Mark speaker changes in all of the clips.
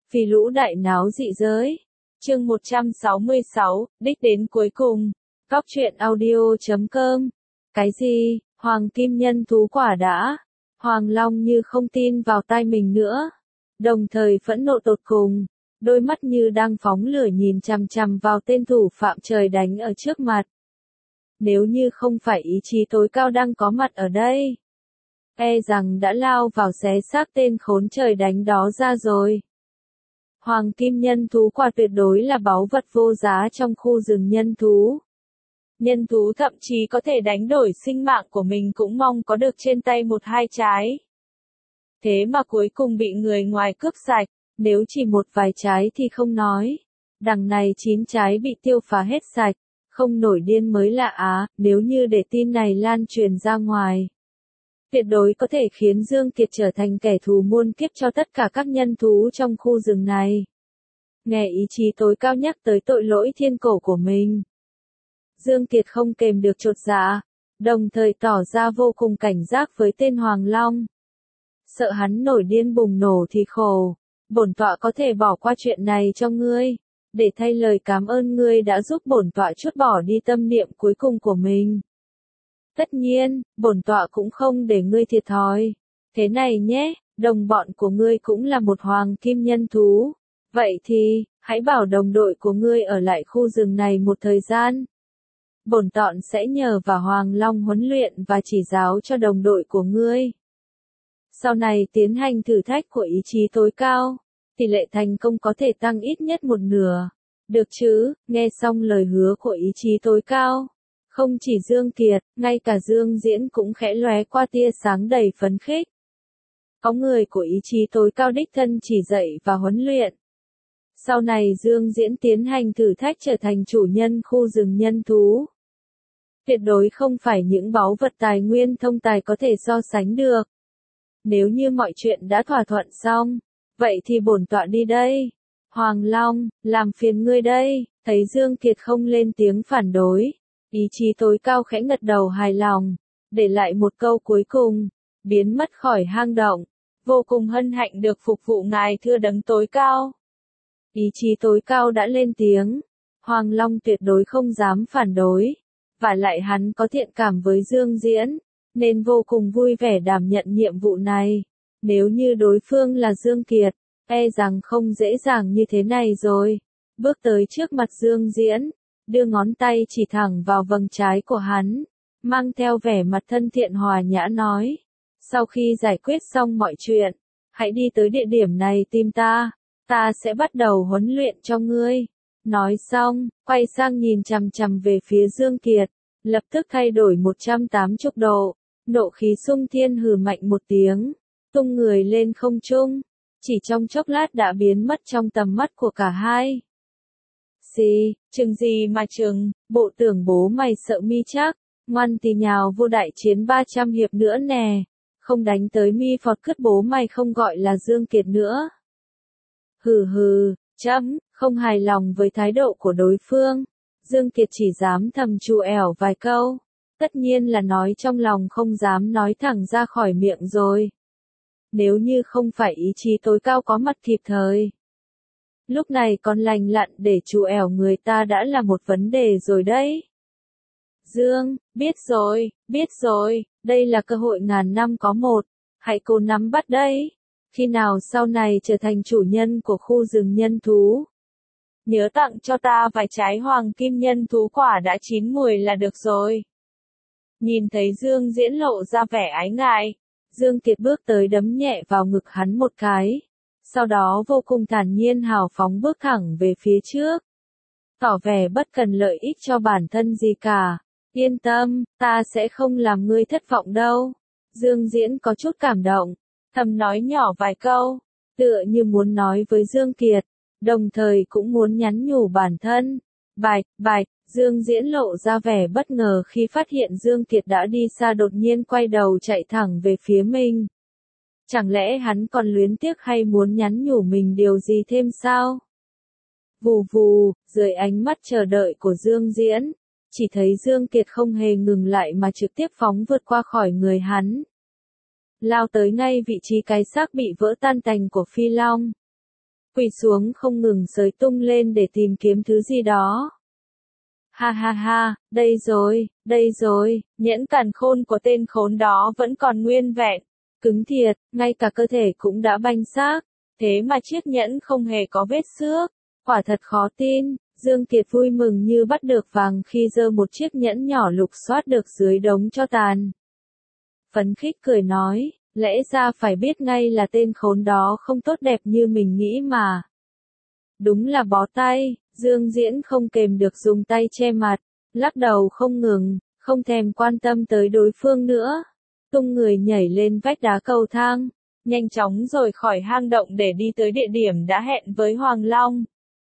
Speaker 1: Phi lũ đại náo dị giới. Chương 166, đích đến cuối cùng. Góc truyện audio.com. Cái gì? Hoàng kim nhân thú quả đã? Hoàng Long như không tin vào tai mình nữa. Đồng thời phẫn nộ tột cùng. Đôi mắt như đang phóng lửa nhìn chằm chằm vào tên thủ phạm trời đánh ở trước mặt. Nếu như không phải ý chí tối cao đang có mặt ở đây, e rằng đã lao vào xé xác tên khốn trời đánh đó ra rồi. Hoàng kim nhân thú quả tuyệt đối là báu vật vô giá trong khu rừng nhân thú. Nhân thú thậm chí có thể đánh đổi sinh mạng của mình cũng mong có được trên tay một hai trái. Thế mà cuối cùng bị người ngoài cướp sạch, nếu chỉ một vài trái thì không nói. Đằng này 9 trái bị tiêu phá hết sạch, không nổi điên mới lạ á, nếu như để tin này lan truyền ra ngoài. Tuyệt đối có thể khiến Dương Kiệt trở thành kẻ thù muôn kiếp cho tất cả các nhân thú trong khu rừng này. Nghe ý chí tối cao nhắc tới tội lỗi thiên cổ của mình, Dương Kiệt không kềm được chột dạ, đồng thời tỏ ra vô cùng cảnh giác với tên Hoàng Long. Sợ hắn nổi điên bùng nổ thì khổ, bổn tọa có thể bỏ qua chuyện này cho ngươi, để thay lời cảm ơn ngươi đã giúp bổn tọa trút bỏ đi tâm niệm cuối cùng của mình. Tất nhiên, bổn tọa cũng không để ngươi thiệt thòi. Thế này nhé, đồng bọn của ngươi cũng là một hoàng kim nhân thú. Vậy thì, hãy bảo đồng đội của ngươi ở lại khu rừng này một thời gian. Bổn tọa sẽ nhờ vào Hoàng Long huấn luyện và chỉ giáo cho đồng đội của ngươi. Sau này tiến hành thử thách của ý chí tối cao, tỷ lệ thành công có thể tăng ít nhất một nửa. Được chứ? Nghe xong lời hứa của ý chí tối cao, không chỉ Dương Kiệt, ngay cả Dương Diễn cũng khẽ lóe qua tia sáng đầy phấn khích. Có người của ý chí tối cao đích thân chỉ dạy và huấn luyện. Sau này Dương Diễn tiến hành thử thách trở thành chủ nhân khu rừng nhân thú. Tuyệt đối không phải những báu vật tài nguyên thông tài có thể so sánh được. Nếu như mọi chuyện đã thỏa thuận xong, vậy thì bổn tọa đi đây. Hoàng Long, làm phiền ngươi đây. Thấy Dương Kiệt không lên tiếng phản đối, ý chí tối cao khẽ gật đầu hài lòng, để lại một câu cuối cùng, biến mất khỏi hang động. Vô cùng hân hạnh được phục vụ ngài thưa đấng tối cao. Ý chí tối cao đã lên tiếng, Hoàng Long tuyệt đối không dám phản đối, và lại hắn có thiện cảm với Dương Diễn, nên vô cùng vui vẻ đảm nhận nhiệm vụ này. Nếu như đối phương là Dương Kiệt, e rằng không dễ dàng như thế này rồi. Bước tới trước mặt Dương Diễn, đưa ngón tay chỉ thẳng vào vầng trái của hắn, mang theo vẻ mặt thân thiện hòa nhã nói. Sau khi giải quyết xong mọi chuyện, hãy đi tới địa điểm này tìm ta sẽ bắt đầu huấn luyện cho ngươi. Nói xong, quay sang nhìn chằm chằm về phía Dương Kiệt, lập tức thay đổi 180 độ, nộ khí xung thiên hừ mạnh một tiếng, tung người lên không trung, chỉ trong chốc lát đã biến mất trong tầm mắt của cả hai. Xì, chừng gì mà chừng, bộ tưởng bố mày sợ mi chắc, ngoan thì nhào vô đại chiến 300 hiệp nữa nè, không đánh tới mi phọt cứt bố mày không gọi là Dương Kiệt nữa. Hừ hừ, không hài lòng với thái độ của đối phương, Dương Kiệt chỉ dám thầm trù ẻo vài câu, tất nhiên là nói trong lòng không dám nói thẳng ra khỏi miệng rồi. Nếu như không phải ý chí tối cao có mặt kịp thời, lúc này còn lành lặn để trù ẻo người ta đã là một vấn đề rồi đấy. Dương, biết rồi, đây là cơ hội ngàn năm có một, hãy cố nắm bắt đấy. Khi nào sau này trở thành chủ nhân của khu rừng nhân thú, nhớ tặng cho ta vài trái hoàng kim nhân thú quả đã chín mùi là được rồi. Nhìn thấy Dương Diễn lộ ra vẻ ái ngại, Dương Kiệt bước tới đấm nhẹ vào ngực hắn một cái, sau đó vô cùng thản nhiên hào phóng bước thẳng về phía trước, tỏ vẻ bất cần lợi ích cho bản thân gì cả. Yên tâm, ta sẽ không làm ngươi thất vọng đâu. Dương Diễn có chút cảm động, thầm nói nhỏ vài câu, tựa như muốn nói với Dương Kiệt, đồng thời cũng muốn nhắn nhủ bản thân. Bạch, Dương Diễn lộ ra vẻ bất ngờ khi phát hiện Dương Kiệt đã đi xa, đột nhiên quay đầu chạy thẳng về phía mình. Chẳng lẽ hắn còn luyến tiếc hay muốn nhắn nhủ mình điều gì thêm sao? Vù vù, dưới ánh mắt chờ đợi của Dương Diễn, chỉ thấy Dương Kiệt không hề ngừng lại mà trực tiếp phóng vượt qua khỏi người hắn, lao tới ngay vị trí cái xác bị vỡ tan tành của Phi Long. quỳ xuống không ngừng sới tung lên để tìm kiếm thứ gì đó. Ha ha ha, đây rồi, nhẫn càn khôn của tên khốn đó vẫn còn nguyên vẹn, cứng thiệt, ngay cả cơ thể cũng đã banh xác, thế mà chiếc nhẫn không hề có vết xước, quả thật khó tin. Dương Kiệt vui mừng như bắt được vàng khi giơ một chiếc nhẫn nhỏ lục soát được dưới đống tro tàn. Phấn khích cười nói, lẽ ra phải biết ngay là tên khốn đó không tốt đẹp như mình nghĩ mà. Đúng là bó tay, Dương Diễn không kềm được dùng tay che mặt, lắc đầu không ngừng, không thèm quan tâm tới đối phương nữa. Tung người nhảy lên vách đá cầu thang, nhanh chóng rời khỏi hang động để đi tới địa điểm đã hẹn với Hoàng Long.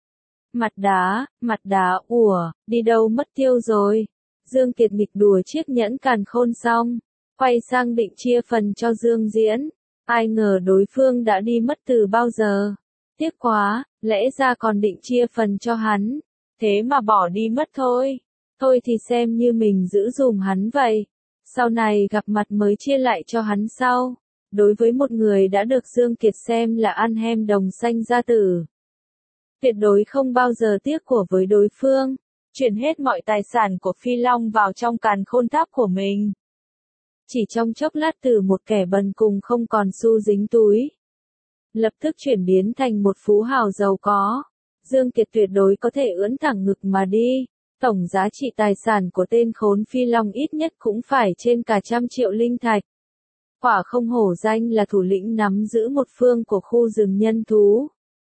Speaker 1: Mặt đá, đi đâu mất tiêu rồi. Dương Kiệt nghịch đùa chiếc nhẫn càn khôn xong, quay sang định chia phần cho Dương Diễn. Ai ngờ đối phương đã đi mất từ bao giờ. Tiếc quá, lẽ ra còn định chia phần cho hắn. Thế mà bỏ đi mất thôi. Thôi thì xem như mình giữ dùm hắn vậy. Sau này gặp mặt mới chia lại cho hắn sau. Đối với một người đã được Dương Kiệt xem là ăn hem đồng xanh gia tử, tuyệt đối không bao giờ tiếc của với đối phương, chuyển hết mọi tài sản của Phi Long vào trong càn khôn tháp của mình. Chỉ trong chốc lát từ một kẻ bần cùng không còn xu dính túi, lập tức chuyển biến thành một phú hào giàu có. Dương Kiệt tuyệt đối có thể ưỡn thẳng ngực mà đi. Tổng giá trị tài sản của tên khốn Phi Long ít nhất cũng phải trên cả 100 triệu linh thạch. Quả không hổ danh là thủ lĩnh nắm giữ một phương của khu rừng nhân thú.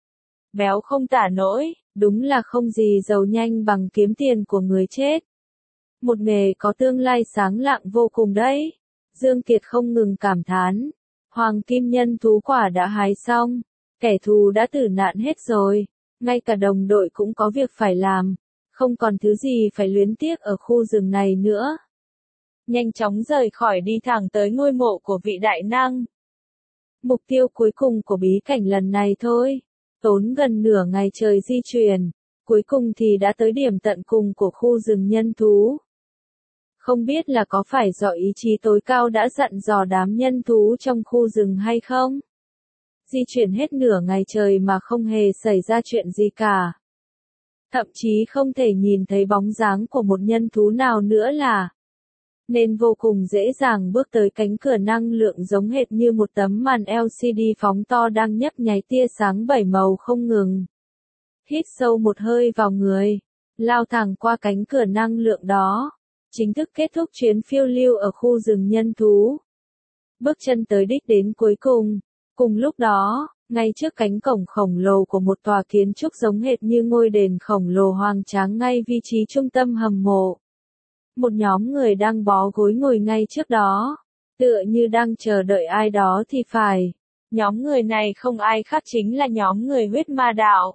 Speaker 1: Béo không tả nổi, đúng là không gì giàu nhanh bằng kiếm tiền của người chết. Một nghề có tương lai sáng lạng vô cùng đấy. Dương Kiệt không ngừng cảm thán. Hoàng kim nhân thú quả đã hái xong, kẻ thù đã tử nạn hết rồi, ngay cả đồng đội cũng có việc phải làm, không còn thứ gì phải luyến tiếc ở khu rừng này nữa. Nhanh chóng rời khỏi đi thẳng tới ngôi mộ của vị đại năng. Mục tiêu cuối cùng của bí cảnh lần này thôi. Tốn gần nửa ngày trời di chuyển, cuối cùng thì đã tới điểm tận cùng của khu rừng nhân thú. Không biết là có phải do ý chí tối cao đã dặn dò đám nhân thú trong khu rừng hay không? Di chuyển hết nửa ngày trời mà không hề xảy ra chuyện gì cả. Thậm chí không thể nhìn thấy bóng dáng của một nhân thú nào nữa là, nên vô cùng dễ dàng bước tới cánh cửa năng lượng giống hệt như một tấm màn LCD phóng to đang nhấp nháy tia sáng 7 màu không ngừng. Hít sâu một hơi vào người, lao thẳng qua cánh cửa năng lượng đó, chính thức kết thúc chuyến phiêu lưu ở khu rừng nhân thú. Bước chân tới đích đến cuối cùng. Cùng lúc đó, ngay trước cánh cổng khổng lồ của một tòa kiến trúc giống hệt như ngôi đền khổng lồ hoang tráng ngay vị trí trung tâm hầm mộ. Một nhóm người đang bó gối ngồi ngay trước đó, tựa như đang chờ đợi ai đó thì phải. Nhóm người này không ai khác chính là nhóm người huyết ma đạo.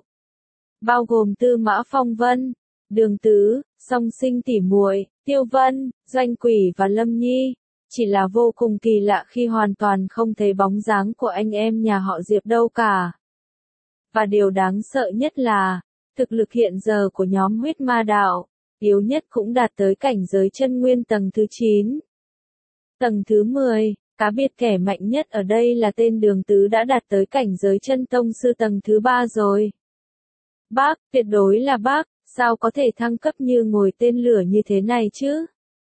Speaker 1: Bao gồm Tư Mã Phong Vân, Đường Tứ, Song Sinh tỷ muội, Tiêu Vân, Doanh Quỷ và Lâm Nhi. Chỉ là vô cùng kỳ lạ khi hoàn toàn không thấy bóng dáng của anh em nhà họ Diệp đâu cả. Và điều đáng sợ nhất là, thực lực hiện giờ của nhóm huyết ma đạo, yếu nhất cũng đạt tới cảnh giới chân nguyên tầng thứ 9. Tầng thứ 10, cá biệt kẻ mạnh nhất ở đây là tên Đường Tứ đã đạt tới cảnh giới chân tông sư tầng thứ 3 rồi. Bác, tuyệt đối là bác, sao có thể thăng cấp như ngồi tên lửa như thế này chứ?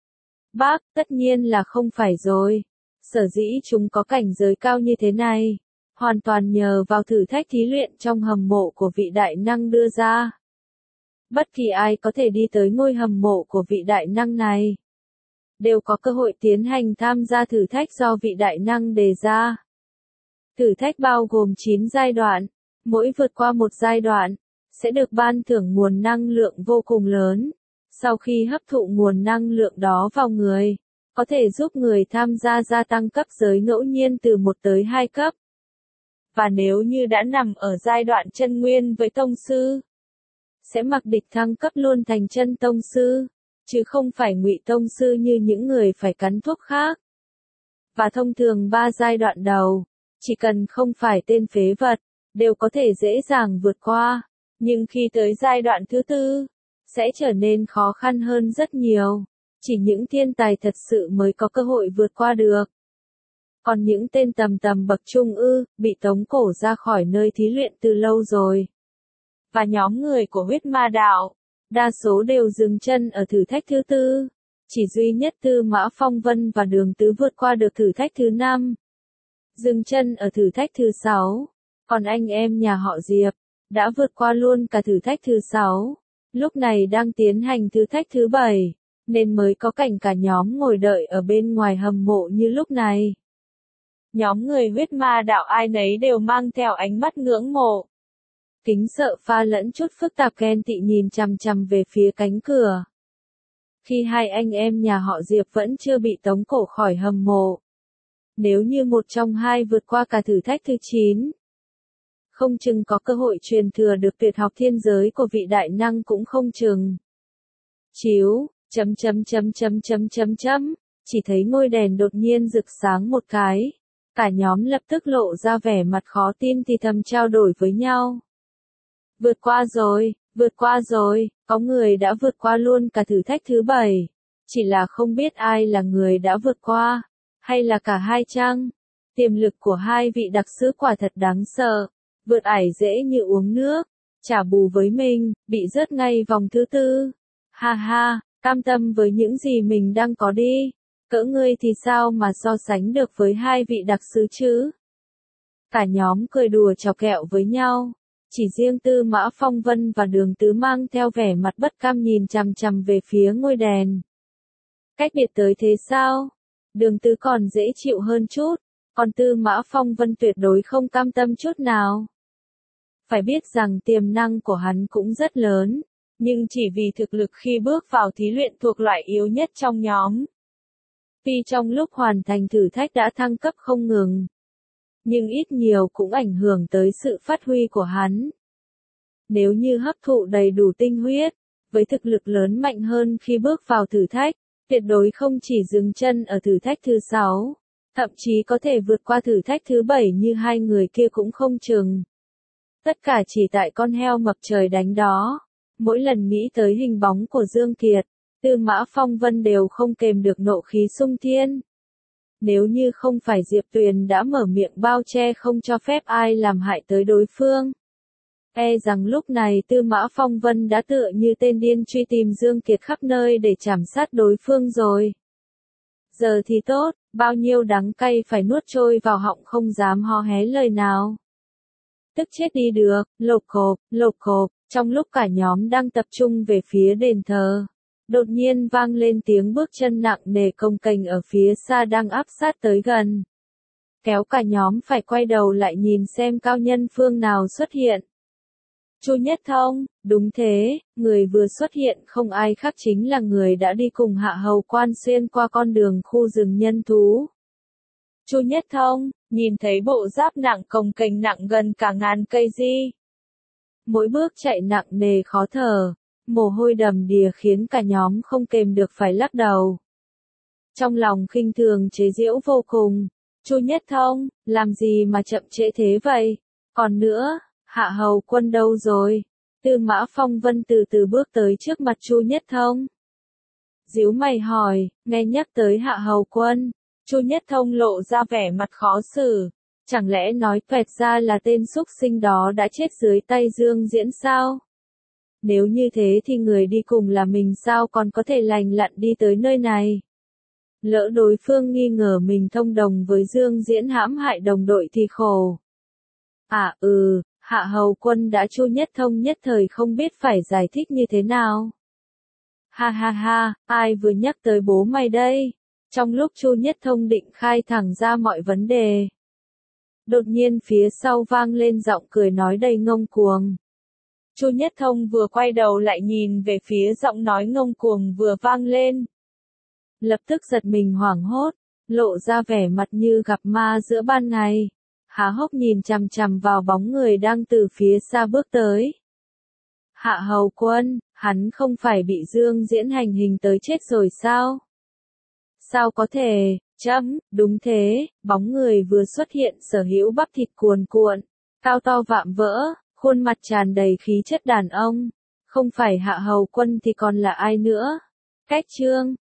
Speaker 1: Bác, tất nhiên là không phải rồi. Sở dĩ chúng có cảnh giới cao như thế này, hoàn toàn nhờ vào thử thách thí luyện trong hầm mộ của vị đại năng đưa ra. Bất kỳ ai có thể đi tới ngôi hầm mộ của vị đại năng này, đều có cơ hội tiến hành tham gia thử thách do vị đại năng đề ra. Thử thách bao gồm 9 giai đoạn, mỗi vượt qua một giai đoạn, sẽ được ban thưởng nguồn năng lượng vô cùng lớn. Sau khi hấp thụ nguồn năng lượng đó vào người, có thể giúp người tham gia gia tăng cấp giới ngẫu nhiên từ 1 tới 2 cấp. Và nếu như đã nằm ở giai đoạn chân nguyên với tông sư, sẽ mặc địch thăng cấp luôn thành chân tông sư, chứ không phải ngụy tông sư như những người phải cắn thuốc khác. Và thông thường 3 giai đoạn đầu, chỉ cần không phải tên phế vật, đều có thể dễ dàng vượt qua. Nhưng khi tới giai đoạn thứ 4, sẽ trở nên khó khăn hơn rất nhiều. Chỉ những thiên tài thật sự mới có cơ hội vượt qua được. Còn những tên tầm tầm bậc trung bị tống cổ ra khỏi nơi thí luyện từ lâu rồi. Và nhóm người của huyết ma đạo, đa số đều dừng chân ở thử thách thứ tư. Chỉ duy nhất Tư Mã Phong Vân và Đường Tứ vượt qua được thử thách thứ 5. Dừng chân ở thử thách thứ 6. Còn anh em nhà họ Diệp, đã vượt qua luôn cả thử thách thứ 6. Lúc này đang tiến hành thử thách thứ 7, nên mới có cảnh cả nhóm ngồi đợi ở bên ngoài hầm mộ như lúc này. Nhóm người huyết ma đạo ai nấy đều mang theo ánh mắt ngưỡng mộ. Kính sợ pha lẫn chút phức tạp ghen tị nhìn chằm chằm về phía cánh cửa. Khi hai anh em nhà họ Diệp vẫn chưa bị tống cổ khỏi hầm mộ. Nếu như một trong hai vượt qua cả thử thách thứ 9, không chừng có cơ hội truyền thừa được tuyệt học thiên giới của vị đại năng cũng không chừng. Chiếu, chỉ thấy ngôi đèn đột nhiên rực sáng một cái. Cả nhóm lập tức lộ ra vẻ mặt khó tin thì thầm trao đổi với nhau. Vượt qua rồi, có người đã vượt qua luôn cả thử thách thứ 7. Chỉ là không biết ai là người đã vượt qua, hay là cả hai chăng? Tiềm lực của hai vị đặc sứ quả thật đáng sợ, vượt ải dễ như uống nước, trả bù với mình, bị rớt ngay vòng thứ 4. Ha ha, cam tâm với những gì mình đang có đi. Cỡ ngươi thì sao mà so sánh được với hai vị đặc sứ chứ? Cả nhóm cười đùa chọc kẹo với nhau. Chỉ riêng Tư Mã Phong Vân và Đường Tứ mang theo vẻ mặt bất cam nhìn chằm chằm về phía ngôi đèn. Cách biệt tới thế sao? Đường Tứ còn dễ chịu hơn chút, còn Tư Mã Phong Vân tuyệt đối không cam tâm chút nào. Phải biết rằng tiềm năng của hắn cũng rất lớn, nhưng chỉ vì thực lực khi bước vào thí luyện thuộc loại yếu nhất trong nhóm. Tuy trong lúc hoàn thành thử thách đã thăng cấp không ngừng, nhưng ít nhiều cũng ảnh hưởng tới sự phát huy của hắn. Nếu như hấp thụ đầy đủ tinh huyết, với thực lực lớn mạnh hơn khi bước vào thử thách, tuyệt đối không chỉ dừng chân ở thử thách thứ 6, thậm chí có thể vượt qua thử thách thứ 7 như hai người kia cũng không chừng. Tất cả chỉ tại con heo mập trời đánh đó. Mỗi lần nghĩ tới hình bóng của Dương Kiệt, Tư Mã Phong Vân đều không kềm được nộ khí xung thiên. Nếu như không phải Diệp Tuyền đã mở miệng bao che không cho phép ai làm hại tới đối phương, rằng lúc này Tư Mã Phong Vân đã tựa như tên điên truy tìm Dương Kiệt khắp nơi để chảm sát đối phương rồi. Giờ thì tốt, bao nhiêu đắng cay phải nuốt trôi vào họng không dám hò hé lời nào. Tức chết đi được, lộp cộp, trong lúc cả nhóm đang tập trung về phía đền thờ. Đột nhiên vang lên tiếng bước chân nặng nề cồng kềnh ở phía xa đang áp sát tới gần. Kéo cả nhóm phải quay đầu lại nhìn xem cao nhân phương nào xuất hiện. Chu Nhất Thông, đúng thế, người vừa xuất hiện không ai khác chính là người đã đi cùng Hạ Hầu Quan xuyên qua con đường khu rừng nhân thú. Chu Nhất Thông, nhìn thấy bộ giáp nặng cồng kềnh nặng gần cả ngàn cây di. Mỗi bước chạy nặng nề khó thở. Mồ hôi đầm đìa khiến cả nhóm không kềm được phải lắc đầu. Trong lòng khinh thường chế giễu vô cùng. Chu Nhất Thông, làm gì mà chậm trễ thế vậy? Còn nữa, Hạ Hầu Quân đâu rồi? Tư Mã Phong Vân từ từ bước tới trước mặt Chu Nhất Thông. Díu mày hỏi, nghe nhắc tới Hạ Hầu Quân. Chu Nhất Thông lộ ra vẻ mặt khó xử. Chẳng lẽ nói toẹt ra là tên xúc sinh đó đã chết dưới tay Dương Diễn sao? Nếu như thế thì người đi cùng là mình sao còn có thể lành lặn đi tới nơi này? Lỡ đối phương nghi ngờ mình thông đồng với Dương Diễn hãm hại đồng đội thì khổ. Hạ Hầu Quân đã. Chu Nhất Thông nhất thời không biết phải giải thích như thế nào. Ha, ai vừa nhắc tới bố mày đây? Trong lúc Chu Nhất Thông định khai thẳng ra mọi vấn đề, đột nhiên phía sau vang lên giọng cười nói đầy ngông cuồng. Chu Nhất Thông vừa quay đầu lại nhìn về phía giọng nói ngông cuồng vừa vang lên. Lập tức giật mình hoảng hốt, lộ ra vẻ mặt như gặp ma giữa ban ngày. Há hốc nhìn chằm chằm vào bóng người đang từ phía xa bước tới. Hạ Hầu Quân, hắn không phải bị Dương Diễn hành hình tới chết rồi sao? Sao có thể, đúng thế, bóng người vừa xuất hiện sở hữu bắp thịt cuồn cuộn, cao to vạm vỡ, khuôn mặt tràn đầy khí chất đàn ông. Không phải Hạ Hầu Quân thì còn là ai nữa? Cách chương